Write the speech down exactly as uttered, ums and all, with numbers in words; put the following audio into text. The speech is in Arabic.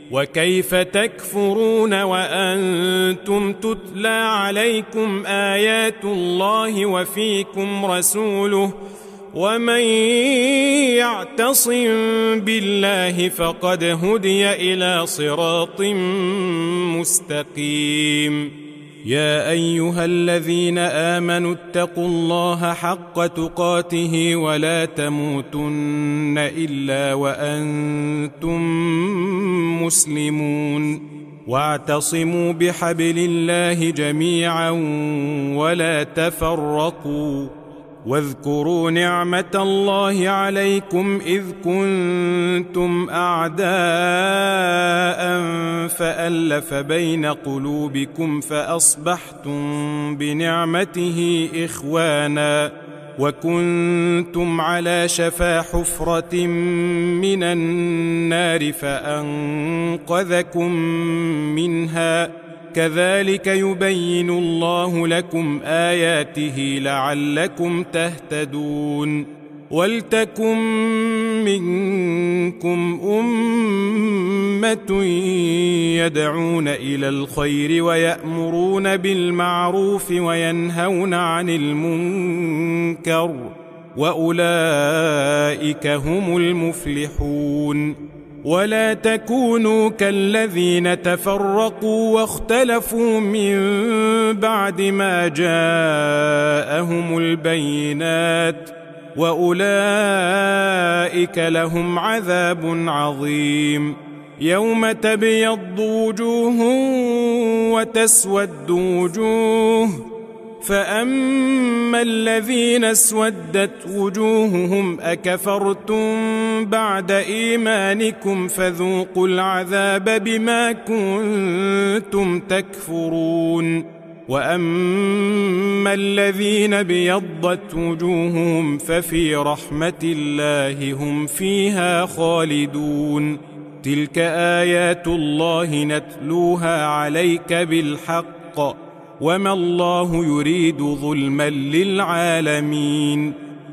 وكيف تكفرون وأنتم تتلى عليكم آيات الله وفيكم رسوله ومن يعتصم بالله فقد هدي إلى صراط مستقيم. يا أيها الذين آمنوا اتقوا الله حق تقاته ولا تموتن إلا وأنتم مسلمون واعتصموا بحبل الله جميعا ولا تفرقوا واذكروا نعمة الله عليكم إذ كنتم أعداء فألف بين قلوبكم فأصبحتم بنعمته إخوانا وكنتم على شفا حفرة من النار فأنقذكم منها كذلك يبين الله لكم آياته لعلكم تهتدون. ولتكن منكم أمة يدعون إلى الخير ويأمرون بالمعروف وينهون عن المنكر وأولئك هم المفلحون. ولا تكونوا كالذين تفرقوا واختلفوا من بعد ما جاءهم البينات وأولئك لهم عذاب عظيم. يوم تبيض وجوه وتسود وجوه فأما الذين اسودت وجوههم أكفرتم بعد إيمانكم فذوقوا العذاب بما كنتم تكفرون. وأما الذين بيضت وجوههم ففي رحمة الله هم فيها خالدون. تلك آيات الله نتلوها عليك بالحق وما الله يريد ظلما للعالمين.